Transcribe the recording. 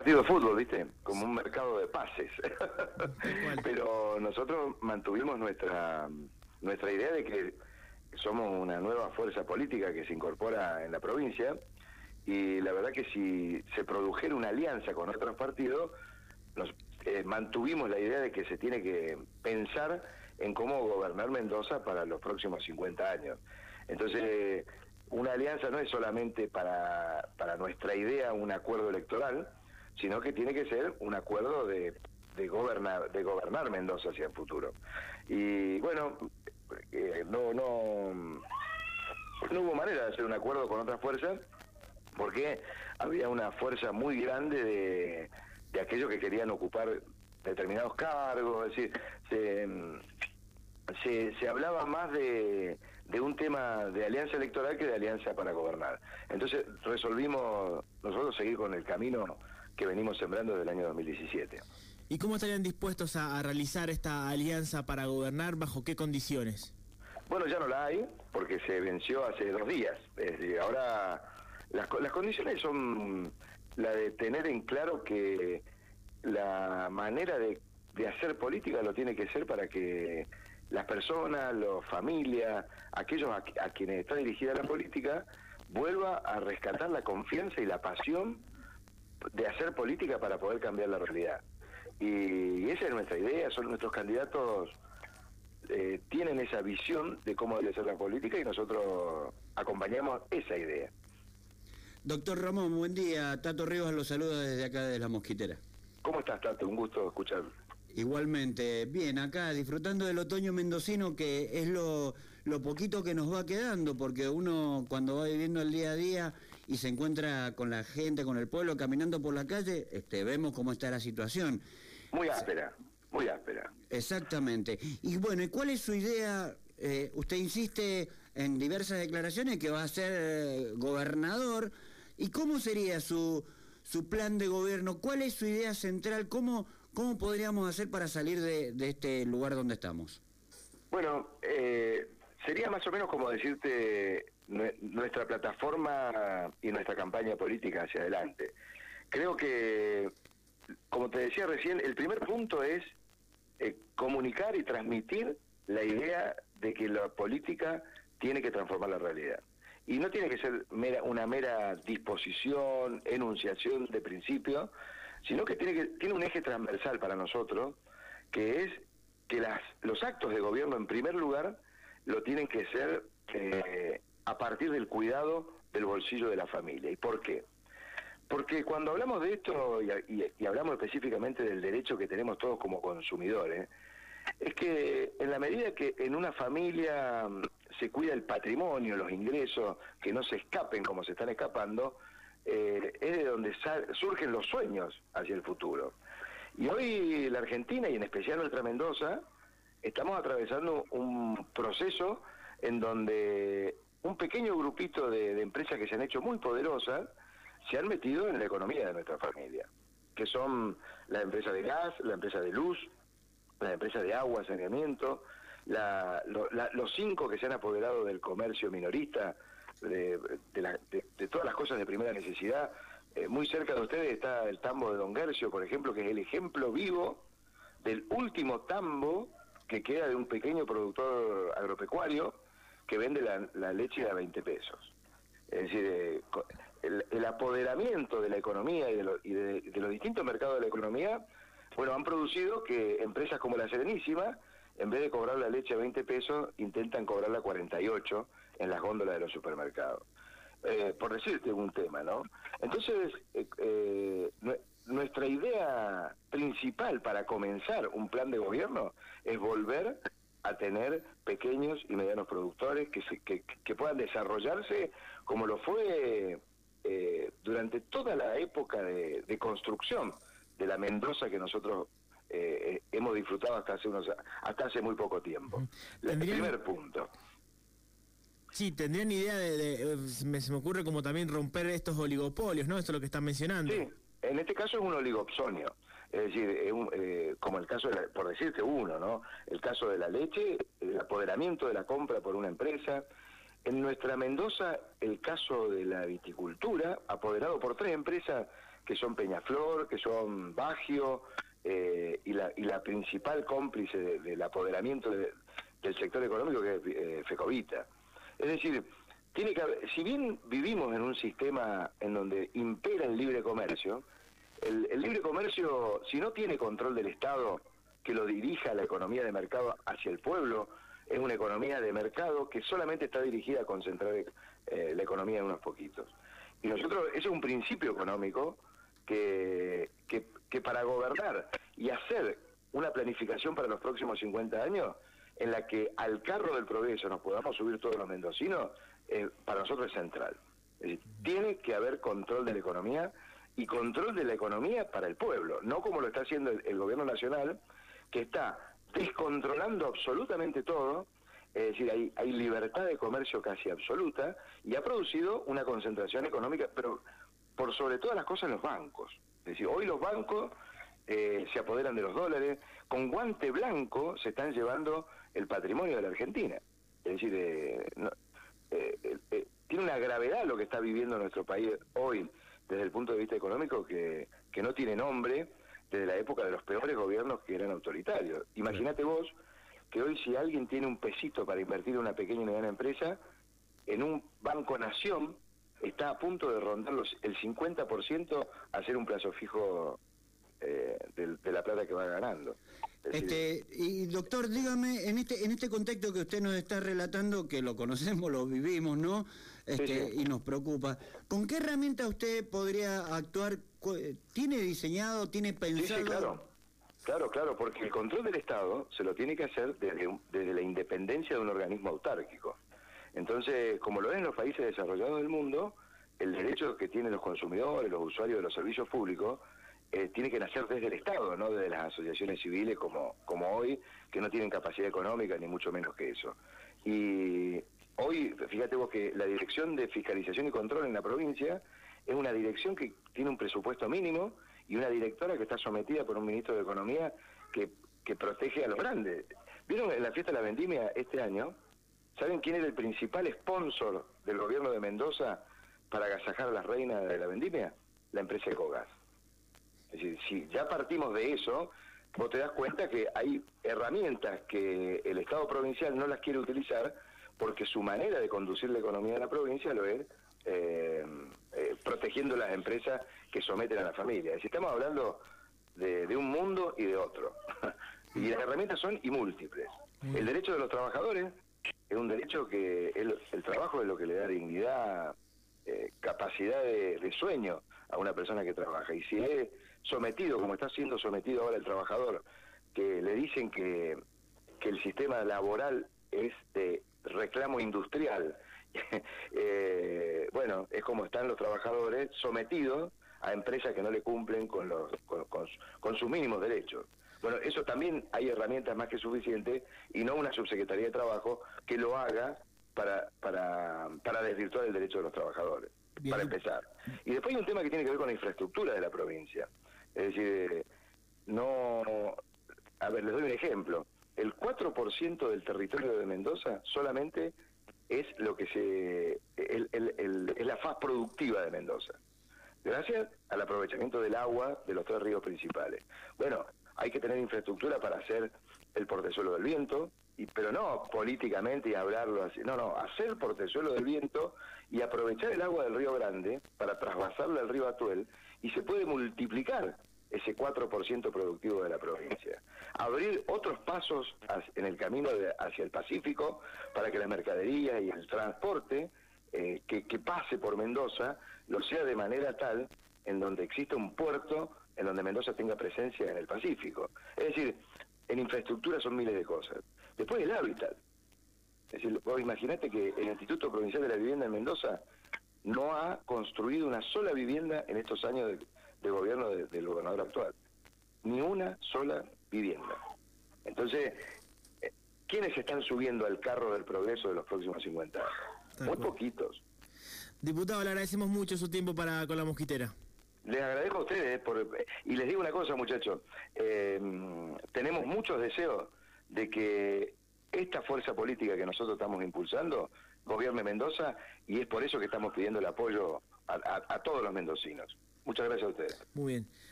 partido de fútbol, ¿viste? Como un mercado de pases. Pero nosotros mantuvimos nuestra idea de que somos una nueva fuerza política que se incorpora en la provincia, y la verdad que si se produjera una alianza con otros partidos, nos mantuvimos la idea de que se tiene que pensar en cómo gobernar Mendoza para los próximos 50 años. Entonces, una alianza no es solamente para nuestra idea un acuerdo electoral, sino que tiene que ser un acuerdo de gobernar Mendoza hacia el futuro. Y bueno, no hubo manera de hacer un acuerdo con otras fuerzas, porque había una fuerza muy grande de aquellos que querían ocupar determinados cargos. Es decir, se hablaba más de un tema de alianza electoral que de alianza para gobernar. Entonces resolvimos nosotros seguir con el camino que venimos sembrando desde el año 2017. ¿Y cómo estarían dispuestos a realizar esta alianza para gobernar? ¿Bajo qué condiciones? Bueno, ya no la hay, porque se venció hace 2 días. Es decir, ahora las condiciones son la de tener en claro que la manera de hacer política lo tiene que ser para que las personas, las familias, aquellos a quienes está dirigida la política, vuelva a rescatar la confianza y la pasión de hacer política para poder cambiar la realidad. Y esa es nuestra idea. Son nuestros candidatos, tienen esa visión de cómo debe ser la política, y nosotros acompañamos esa idea. Doctor Ramón, buen día. Tato Rivas lo saluda desde acá de La Mosquitera. ¿Cómo estás, Tato? Un gusto escucharlo. Igualmente, bien, acá disfrutando del otoño mendocino, que es lo poquito que nos va quedando, porque uno cuando va viviendo el día a día y se encuentra con la gente, con el pueblo, caminando por la calle, vemos cómo está la situación. Muy áspera, muy áspera. Exactamente. Y bueno, ¿y cuál es su idea? Usted insiste en diversas declaraciones que va a ser gobernador. ¿Y cómo sería su plan de gobierno? ¿Cuál es su idea central? ¿Cómo podríamos hacer para salir de este lugar donde estamos? Bueno, sería más o menos como decirte nuestra plataforma y nuestra campaña política hacia adelante. Creo que, como te decía recién, el primer punto es comunicar y transmitir la idea de que la política tiene que transformar la realidad. Y no tiene que ser una mera disposición, enunciación de principio, sino que tiene un eje transversal para nosotros, que es que los actos de gobierno, en primer lugar, lo tienen que ser a partir del cuidado del bolsillo de la familia. ¿Y por qué? Porque cuando hablamos de esto, y hablamos específicamente del derecho que tenemos todos como consumidores, es que en la medida que en una familia se cuida el patrimonio, los ingresos, que no se escapen como se están escapando, es de donde surgen los sueños hacia el futuro. Y hoy la Argentina, y en especial nuestra Mendoza, estamos atravesando un proceso en donde un pequeño grupito de empresas que se han hecho muy poderosas se han metido en la economía de nuestra familia, que son la empresa de gas, la empresa de luz, la empresa de agua, saneamiento, los 5 que se han apoderado del comercio minorista, de todas las cosas de primera necesidad. Muy cerca de ustedes está el tambo de Don Guercio, por ejemplo, que es el ejemplo vivo del último tambo que queda de un pequeño productor agropecuario que vende la leche a 20 pesos. Es decir, el apoderamiento de la economía y de los distintos mercados de la economía, bueno, han producido que empresas como la Serenísima, en vez de cobrar la leche a 20 pesos, intentan cobrarla a 48 en las góndolas de los supermercados. Por decirte un tema, ¿no? Entonces, nuestra idea principal para comenzar un plan de gobierno es volver a tener pequeños y medianos productores que puedan desarrollarse como lo fue durante toda la época de construcción de la Mendoza que nosotros hemos disfrutado hasta hace muy poco tiempo. El primer punto. Sí, tendrían idea se me ocurre como también romper estos oligopolios, ¿no? Esto es lo que están mencionando. Sí, en este caso es un oligopsonio. Es decir, como el caso, por decirte uno, ¿no? El caso de la leche, el apoderamiento de la compra por una empresa. En nuestra Mendoza, el caso de la viticultura, apoderado por 3 empresas que son Peñaflor, que son Baggio, y la principal cómplice del apoderamiento del sector económico, que es Fecovita. Es decir, tiene que haber, si bien vivimos en un sistema en donde impera el libre comercio, el libre comercio, si no tiene control del Estado que lo dirija la economía de mercado hacia el pueblo, es una economía de mercado que solamente está dirigida a concentrar la economía en unos poquitos. Y nosotros, ese es un principio económico que para gobernar y hacer una planificación para los próximos 50 años, en la que al carro del progreso nos podamos subir todos los mendocinos, para nosotros es central. Es decir, tiene que haber control de la economía, y control de la economía para el pueblo, no como lo está haciendo el gobierno nacional, que está descontrolando absolutamente todo. Es decir, hay libertad de comercio casi absoluta, y ha producido una concentración económica, pero por sobre todas las cosas los bancos. Es decir, hoy los bancos se apoderan de los dólares, con guante blanco se están llevando el patrimonio de la Argentina. Es decir, tiene una gravedad lo que está viviendo nuestro país hoy desde el punto de vista económico que no tiene nombre desde la época de los peores gobiernos que eran autoritarios. Imagínate vos que hoy, si alguien tiene un pesito para invertir en una pequeña y mediana empresa, en un Banco Nación está a punto de rondar el 50% a hacer un plazo fijo de la plata que va ganando. Y doctor, dígame, en este contexto que usted nos está relatando, que lo conocemos, lo vivimos, ¿no? Sí. Y nos preocupa, ¿con qué herramienta usted podría actuar? ¿Tiene diseñado, tiene pensado? Sí, claro, porque el control del Estado se lo tiene que hacer desde la independencia de un organismo autárquico. Entonces, como lo ven los países desarrollados del mundo, el derecho que tienen los consumidores, los usuarios de los servicios públicos, tiene que nacer desde el Estado, no desde las asociaciones civiles como hoy, que no tienen capacidad económica, ni mucho menos que eso. Y hoy, fíjate vos que la Dirección de Fiscalización y Control en la provincia es una dirección que tiene un presupuesto mínimo y una directora que está sometida por un ministro de Economía que protege a los grandes. ¿Vieron en la fiesta de la vendimia este año? ¿Saben quién era el principal sponsor del gobierno de Mendoza para agasajar a las reinas de la vendimia? La empresa Ecogas. Es decir, si ya partimos de eso, vos te das cuenta que hay herramientas que el Estado provincial no las quiere utilizar, porque su manera de conducir la economía de la provincia lo es protegiendo las empresas que someten a la familia. Es decir, estamos hablando de un mundo y de otro. Y las herramientas son múltiples. El derecho de los trabajadores es un derecho que el trabajo es lo que le da dignidad, capacidad de sueño a una persona que trabaja. Y si es sometido, como está siendo sometido ahora el trabajador, que le dicen que el sistema laboral es de reclamo industrial, bueno, es como están los trabajadores sometidos a empresas que no le cumplen con sus mínimos derechos. Bueno, eso también hay herramientas más que suficientes, y no una subsecretaría de Trabajo que lo haga para desvirtuar el derecho de los trabajadores. Bien. Para empezar. Y después hay un tema que tiene que ver con la infraestructura de la provincia. Es decir, a ver, les doy un ejemplo. El 4% del territorio de Mendoza solamente es es la faz productiva de Mendoza, gracias al aprovechamiento del agua de los 3 ríos principales. Bueno, hay que tener infraestructura para hacer el portezuelo del viento, pero no políticamente y hablarlo así, no, hacer el portezuelo del viento y aprovechar el agua del Río Grande para trasvasarla al río Atuel, y se puede multiplicar ese 4% productivo de la provincia. Abrir otros pasos en el camino hacia el Pacífico para que la mercadería y el transporte que pase por Mendoza lo sea de manera tal en donde exista un puerto en donde Mendoza tenga presencia en el Pacífico. Es decir, en infraestructura son miles de cosas. Después el hábitat. Es decir, vos imaginate que el Instituto Provincial de la Vivienda en Mendoza no ha construido una sola vivienda en estos años de gobierno del gobernador actual. Ni una sola vivienda. Entonces, ¿quiénes están subiendo al carro del progreso de los próximos 50 años? Muy poquitos. Diputado, le agradecemos mucho su tiempo con La Mosquitera. Les agradezco a ustedes, y les digo una cosa, muchachos, tenemos muchos deseos de que esta fuerza política que nosotros estamos impulsando gobierne Mendoza, y es por eso que estamos pidiendo el apoyo a todos los mendocinos. Muchas gracias a ustedes. Muy bien.